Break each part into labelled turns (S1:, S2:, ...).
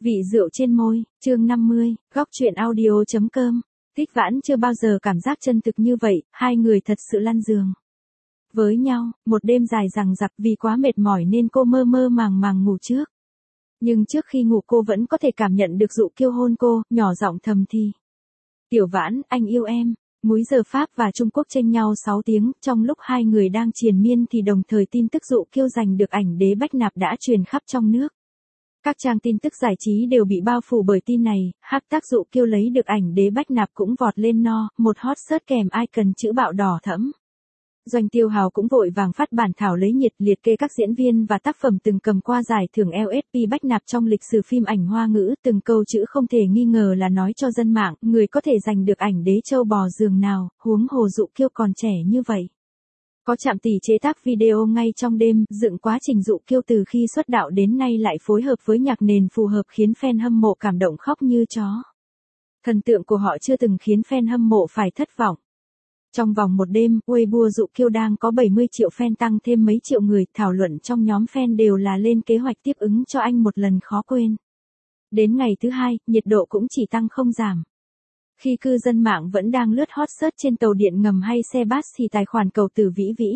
S1: Vị rượu trên môi, chương 50, góc truyện audio.com. Tích Vãn chưa bao giờ cảm giác chân thực như vậy, hai người thật sự lăn giường với nhau, một đêm dài dằng dặc vì quá mệt mỏi nên cô mơ mơ màng màng ngủ trước. Nhưng trước khi ngủ cô vẫn có thể cảm nhận được Dụ Kiêu hôn cô, nhỏ giọng thầm thì. Tiểu Vãn, anh yêu em. Múi giờ Pháp và Trung Quốc chênh nhau 6 tiếng, trong lúc hai người đang triền miên thì đồng thời tin tức Dụ Kiêu giành được ảnh đế bách nạp đã truyền khắp trong nước. Các trang tin tức giải trí đều bị bao phủ bởi tin này, hashtag Dụ Kiêu lấy được ảnh đế bách nạp cũng vọt lên no, một hot search kèm icon chữ bạo đỏ thẫm. Doanh Tiêu Hào cũng vội vàng phát bản thảo lấy nhiệt liệt kê các diễn viên và tác phẩm từng cầm qua giải thưởng LSP bách nạp trong lịch sử phim ảnh Hoa ngữ, từng câu chữ không thể nghi ngờ là nói cho dân mạng, người có thể giành được ảnh đế châu bò giường nào, huống hồ Dụ Kiêu còn trẻ như vậy. Có Trạm Tỷ chế tác video ngay trong đêm, dựng quá trình Dụ Kiêu từ khi xuất đạo đến nay lại phối hợp với nhạc nền phù hợp khiến fan hâm mộ cảm động khóc như chó. Thần tượng của họ chưa từng khiến fan hâm mộ phải thất vọng. Trong vòng một đêm, Weibo Dụ Kiêu đang có 70 triệu fan tăng thêm mấy triệu người, thảo luận trong nhóm fan đều là lên kế hoạch tiếp ứng cho anh một lần khó quên. Đến ngày thứ hai, nhiệt độ cũng chỉ tăng không giảm. Khi cư dân mạng vẫn đang lướt hot search trên tàu điện ngầm hay xe bus thì tài khoản cầu tử Vĩ Vĩ,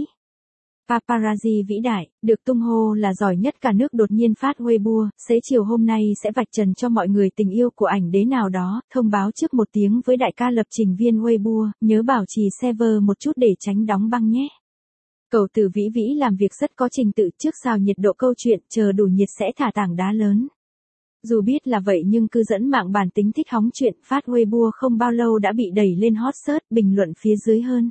S1: paparazzi vĩ đại, được tung hô là giỏi nhất cả nước đột nhiên phát Weibo, xế chiều hôm nay sẽ vạch trần cho mọi người tình yêu của ảnh đế nào đó, thông báo trước một tiếng với đại ca lập trình viên Weibo, nhớ bảo trì server một chút để tránh đóng băng nhé. Cầu tử Vĩ Vĩ làm việc rất có trình tự, trước xào nhiệt độ câu chuyện, chờ đủ nhiệt sẽ thả tảng đá lớn. Dù biết là vậy nhưng cư dân mạng bản tính thích hóng chuyện, phát Weibo không bao lâu đã bị đẩy lên hot search, bình luận phía dưới hơn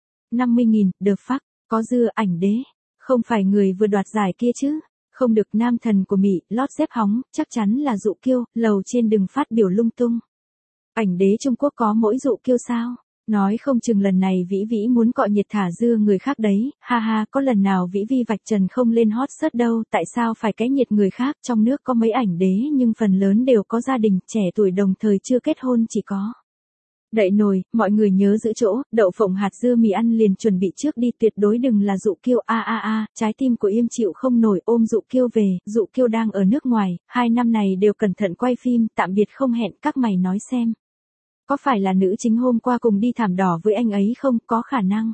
S1: 50.000, the fuck, có dưa ảnh đế, không phải người vừa đoạt giải kia chứ, không được nam thần của Mỹ, lót xếp hóng, chắc chắn là Dụ Kiêu, lầu trên đừng phát biểu lung tung. Ảnh đế Trung Quốc có mỗi Dụ Kiêu sao? Nói không chừng lần này Vĩ Vĩ muốn cọ nhiệt thả dưa người khác đấy, ha ha, có lần nào Vĩ Vi vạch trần không lên hot search đâu, tại sao phải cái nhiệt người khác, trong nước có mấy ảnh đế nhưng phần lớn đều có gia đình, trẻ tuổi đồng thời chưa kết hôn chỉ có. Đậy nồi, mọi người nhớ giữ chỗ, đậu phộng hạt dưa mì ăn liền chuẩn bị trước đi, tuyệt đối đừng là Dụ Kiêu, trái tim của Yêm chịu không nổi, ôm Dụ Kiêu về, Dụ Kiêu đang ở nước ngoài, 2 năm này đều cẩn thận quay phim, tạm biệt không hẹn, các mày nói xem. Có phải là nữ chính hôm qua cùng đi thảm đỏ với anh ấy không? Có khả năng.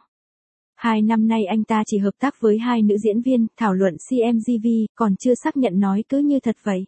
S1: 2 năm nay anh ta chỉ hợp tác với 2 nữ diễn viên, thảo luận CMGV, còn chưa xác nhận nói cứ như thật vậy.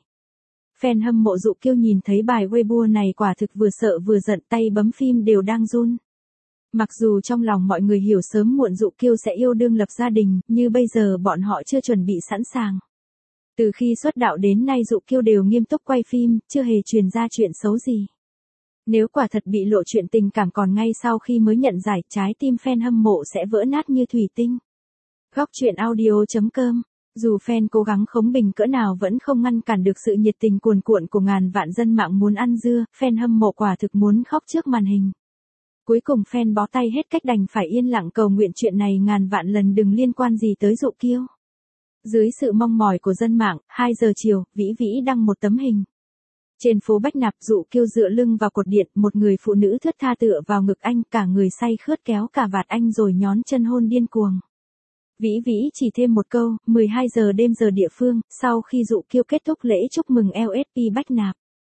S1: Fan hâm mộ Dụ Kiêu nhìn thấy bài Weibo này quả thực vừa sợ vừa giận, tay bấm phim đều đang run. Mặc dù trong lòng mọi người hiểu sớm muộn Dụ Kiêu sẽ yêu đương lập gia đình, như bây giờ bọn họ chưa chuẩn bị sẵn sàng. Từ khi xuất đạo đến nay Dụ Kiêu đều nghiêm túc quay phim, chưa hề truyền ra chuyện xấu gì. Nếu quả thật bị lộ chuyện tình cảm còn ngay sau khi mới nhận giải, trái tim fan hâm mộ sẽ vỡ nát như thủy tinh. Góc truyện audio.com. Dù fan cố gắng khống bình cỡ nào vẫn không ngăn cản được sự nhiệt tình cuồn cuộn của ngàn vạn dân mạng muốn ăn dưa, fan hâm mộ quả thực muốn khóc trước màn hình. Cuối cùng fan bó tay hết cách đành phải yên lặng cầu nguyện chuyện này ngàn vạn lần đừng liên quan gì tới Dụ Kiêu. Dưới sự mong mỏi của dân mạng, 2 giờ chiều, Vĩ Vĩ đăng một tấm hình. Trên phố Bách Nạp, Dụ Kiêu dựa lưng vào cột điện, một người phụ nữ thướt tha tựa vào ngực anh, cả người say khướt kéo cả vạt anh rồi nhón chân hôn điên cuồng. Vĩ Vĩ chỉ thêm một câu, 12 giờ đêm giờ địa phương, sau khi Dụ Kiêu kết thúc lễ chúc mừng LSP bách nạp.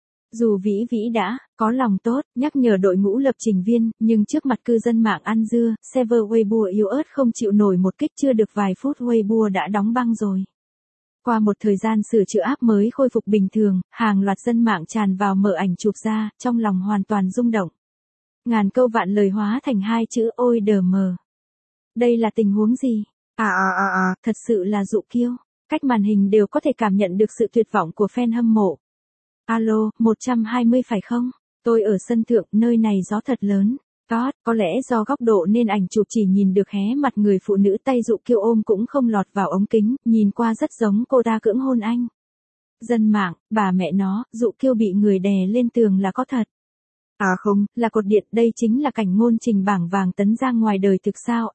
S1: Dù Vĩ Vĩ đã có lòng tốt, nhắc nhở đội ngũ lập trình viên, nhưng trước mặt cư dân mạng ăn dưa, server Weibo yếu ớt không chịu nổi một kích, chưa được vài phút Weibo đã đóng băng rồi. Qua một thời gian sửa chữa app mới khôi phục bình thường, hàng loạt dân mạng tràn vào mở ảnh chụp ra, trong lòng hoàn toàn rung động. Ngàn câu vạn lời hóa thành 2 chữ ôi đờ mờ. Đây là tình huống gì? Thật sự là Dụ Kiêu. Cách màn hình đều có thể cảm nhận được sự tuyệt vọng của fan hâm mộ. Alo, 120 phải không? Tôi ở sân thượng, nơi này gió thật lớn. Có lẽ do góc độ nên ảnh chụp chỉ nhìn được hé mặt người phụ nữ, tay Dụ Kiêu ôm cũng không lọt vào ống kính, nhìn qua rất giống cô ta cưỡng hôn anh. Dân mạng, bà mẹ nó, Dụ Kiêu bị người đè lên tường là có thật. Không, là cột điện, đây chính là cảnh ngôn trình bảng vàng tấn ra ngoài đời thực sao,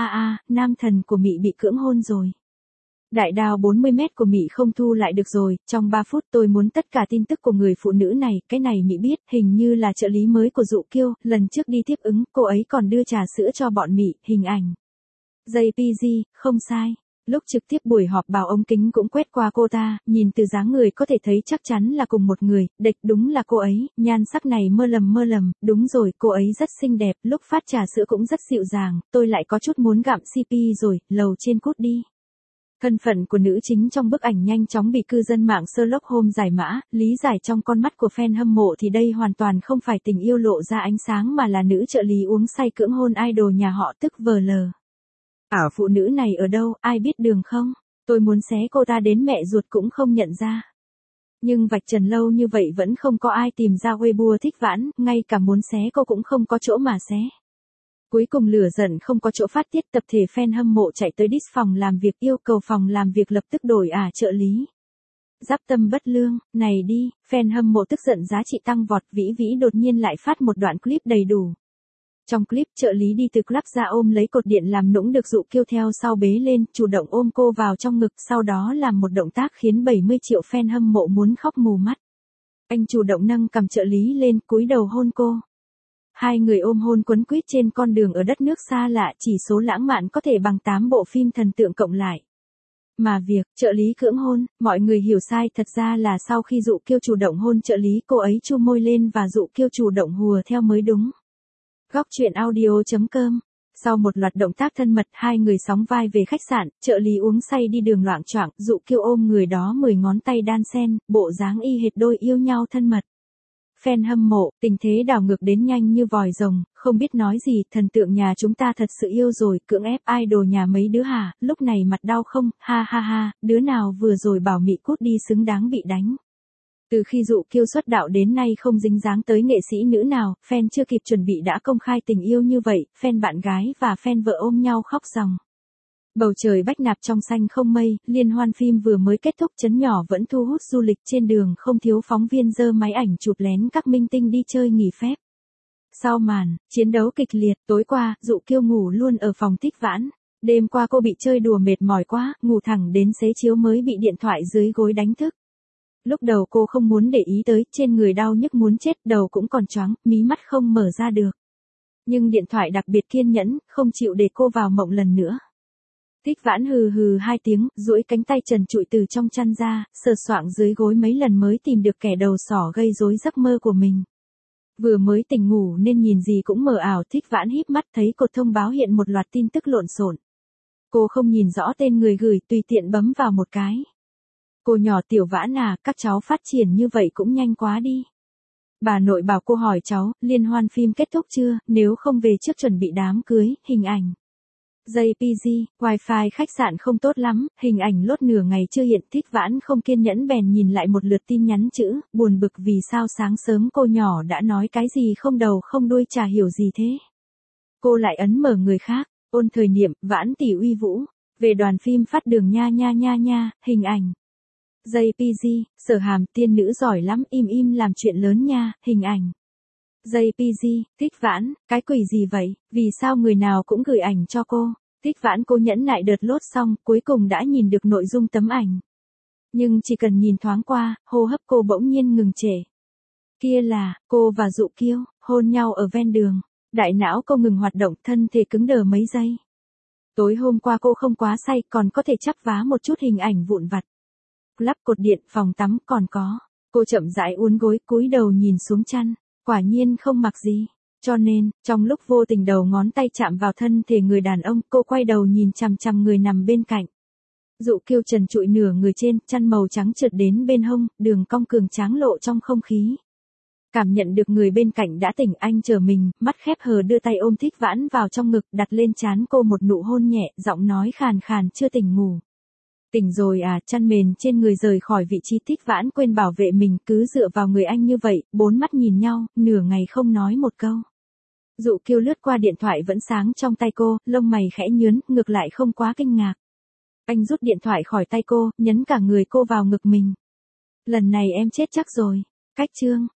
S1: nam thần của Mỹ bị cưỡng hôn rồi. Đại đao 40 mét của Mỹ không thu lại được rồi, trong 3 phút tôi muốn tất cả tin tức của người phụ nữ này, cái này Mỹ biết, hình như là trợ lý mới của Dụ Kiêu, lần trước đi tiếp ứng, cô ấy còn đưa trà sữa cho bọn Mỹ, hình ảnh. JPG, không sai. Lúc trực tiếp buổi họp báo ống kính cũng quét qua cô ta, nhìn từ dáng người có thể thấy chắc chắn là cùng một người, địch đúng là cô ấy, nhan sắc này mơ lầm, đúng rồi, cô ấy rất xinh đẹp, lúc phát trà sữa cũng rất dịu dàng, tôi lại có chút muốn gặm CP rồi, lầu trên cút đi. Thân phận của nữ chính trong bức ảnh nhanh chóng bị cư dân mạng Sherlock Holmes giải mã, lý giải trong con mắt của fan hâm mộ thì đây hoàn toàn không phải tình yêu lộ ra ánh sáng mà là nữ trợ lý uống say cưỡng hôn idol nhà họ tức VL. Ảo phụ nữ này ở đâu, ai biết đường không? Tôi muốn xé cô ta đến mẹ ruột cũng không nhận ra. Nhưng vạch trần lâu như vậy vẫn không có ai tìm ra Weibo Thích Vãn, ngay cả muốn xé cô cũng không có chỗ mà xé. Cuối cùng lửa giận không có chỗ phát tiết, tập thể fan hâm mộ chạy tới diss phòng làm việc, yêu cầu phòng làm việc lập tức đổi trợ lý. Giáp tâm bất lương, này đi, fan hâm mộ tức giận giá trị tăng vọt, Vĩ Vĩ đột nhiên lại phát một đoạn clip đầy đủ. Trong clip, trợ lý đi từ club ra ôm lấy cột điện làm nũng được Dụ Kiêu theo sau bế lên, chủ động ôm cô vào trong ngực, sau đó làm một động tác khiến 70 triệu fan hâm mộ muốn khóc mù mắt. Anh chủ động nâng cầm trợ lý lên, cúi đầu hôn cô. Hai người ôm hôn quấn quýt trên con đường ở đất nước xa lạ, chỉ số lãng mạn có thể bằng 8 bộ phim thần tượng cộng lại. Mà việc trợ lý cưỡng hôn, mọi người hiểu sai, thật ra là sau khi Dụ Kiêu chủ động hôn trợ lý, cô ấy chu môi lên và Dụ Kiêu chủ động hùa theo mới đúng. Góc truyện audio.com. Sau một loạt động tác thân mật, hai người sóng vai về khách sạn, trợ lý uống say đi đường loạng choạng, Dụ Kiêu ôm người đó 10 ngón tay đan xen, bộ dáng y hệt đôi yêu nhau thân mật. Fan hâm mộ, tình thế đảo ngược đến nhanh như vòi rồng, không biết nói gì, thần tượng nhà chúng ta thật sự yêu rồi, cưỡng ép idol nhà mấy đứa hả, lúc này mặt đau không, ha ha ha, đứa nào vừa rồi bảo mị cút đi xứng đáng bị đánh. Từ khi Dụ Kiêu xuất đạo đến nay không dính dáng tới nghệ sĩ nữ nào, fan chưa kịp chuẩn bị đã công khai tình yêu như vậy, fan bạn gái và fan vợ ôm nhau khóc ròng. Bầu trời bách nạp trong xanh không mây, liên hoan phim vừa mới kết thúc, trấn nhỏ vẫn thu hút du lịch, trên đường không thiếu phóng viên giơ máy ảnh chụp lén các minh tinh đi chơi nghỉ phép. Sau màn chiến đấu kịch liệt, tối qua, Dụ Kiêu ngủ luôn ở phòng Thích Vãn. Đêm qua cô bị chơi đùa mệt mỏi quá, ngủ thẳng đến xế chiếu mới bị điện thoại dưới gối đánh thức. Lúc đầu cô không muốn để ý tới, trên người đau nhức muốn chết, đầu cũng còn choáng, mí mắt không mở ra được. Nhưng điện thoại đặc biệt kiên nhẫn, không chịu để cô vào mộng lần nữa. Thích Vãn hừ hừ 2 tiếng, duỗi cánh tay trần trụi từ trong chăn ra, sờ soạng dưới gối mấy lần mới tìm được kẻ đầu sỏ gây rối giấc mơ của mình. Vừa mới tỉnh ngủ nên nhìn gì cũng mờ ảo, Thích Vãn híp mắt thấy cột thông báo hiện một loạt tin tức lộn xộn. Cô không nhìn rõ tên người gửi, tùy tiện bấm vào một cái. Cô nhỏ Tiểu Vãn à, các cháu phát triển như vậy cũng nhanh quá đi. Bà nội bảo cô hỏi cháu, liên hoan phim kết thúc chưa, nếu không về trước chuẩn bị đám cưới, hình ảnh. JPG, wifi khách sạn không tốt lắm, hình ảnh lốt nửa ngày chưa hiện. Thích Vãn không kiên nhẫn bèn nhìn lại một lượt tin nhắn chữ, buồn bực vì sao sáng sớm cô nhỏ đã nói cái gì không đầu không đuôi, chả hiểu gì thế. Cô lại ấn mở người khác, ôn thời niệm, Vãn tỷ uy vũ, về đoàn phim phát đường nha, hình ảnh. JPG, Sở Hàm tiên nữ giỏi lắm, im làm chuyện lớn nha, hình ảnh. JPG, Thích Vãn, cái quỷ gì vậy, vì sao người nào cũng gửi ảnh cho cô. Thích Vãn cô nhẫn nại đợt lốt xong, cuối cùng đã nhìn được nội dung tấm ảnh. Nhưng chỉ cần nhìn thoáng qua, hô hấp cô bỗng nhiên ngừng trệ. Kia là, cô và Dụ Kiêu, hôn nhau ở ven đường. Đại não cô ngừng hoạt động, thân thể cứng đờ mấy giây. Tối hôm qua cô không quá say, còn có thể chắp vá một chút hình ảnh vụn vặt. Lắp cột điện, phòng tắm còn có. Cô chậm rãi uốn gối, cúi đầu nhìn xuống chăn. Quả nhiên không mặc gì. Cho nên, trong lúc vô tình đầu ngón tay chạm vào thân thể người đàn ông, cô quay đầu nhìn chằm chằm người nằm bên cạnh. Dụ Kiêu trần trụi nửa người trên, chăn màu trắng trượt đến bên hông, đường cong cường tráng lộ trong không khí. Cảm nhận được người bên cạnh đã tỉnh, anh trở mình, mắt khép hờ đưa tay ôm Thích Vãn vào trong ngực, đặt lên trán cô một nụ hôn nhẹ, giọng nói khàn khàn, chưa tỉnh ngủ. Tỉnh rồi à, chăn mền trên người rời khỏi vị trí. Thích Vãn quên bảo vệ mình, cứ dựa vào người anh như vậy, bốn mắt nhìn nhau, nửa ngày không nói một câu. Dụ Kiêu lướt qua điện thoại vẫn sáng trong tay cô, lông mày khẽ nhướn, ngược lại không quá kinh ngạc. Anh rút điện thoại khỏi tay cô, nhấn cả người cô vào ngực mình. Lần này em chết chắc rồi. Cách chương.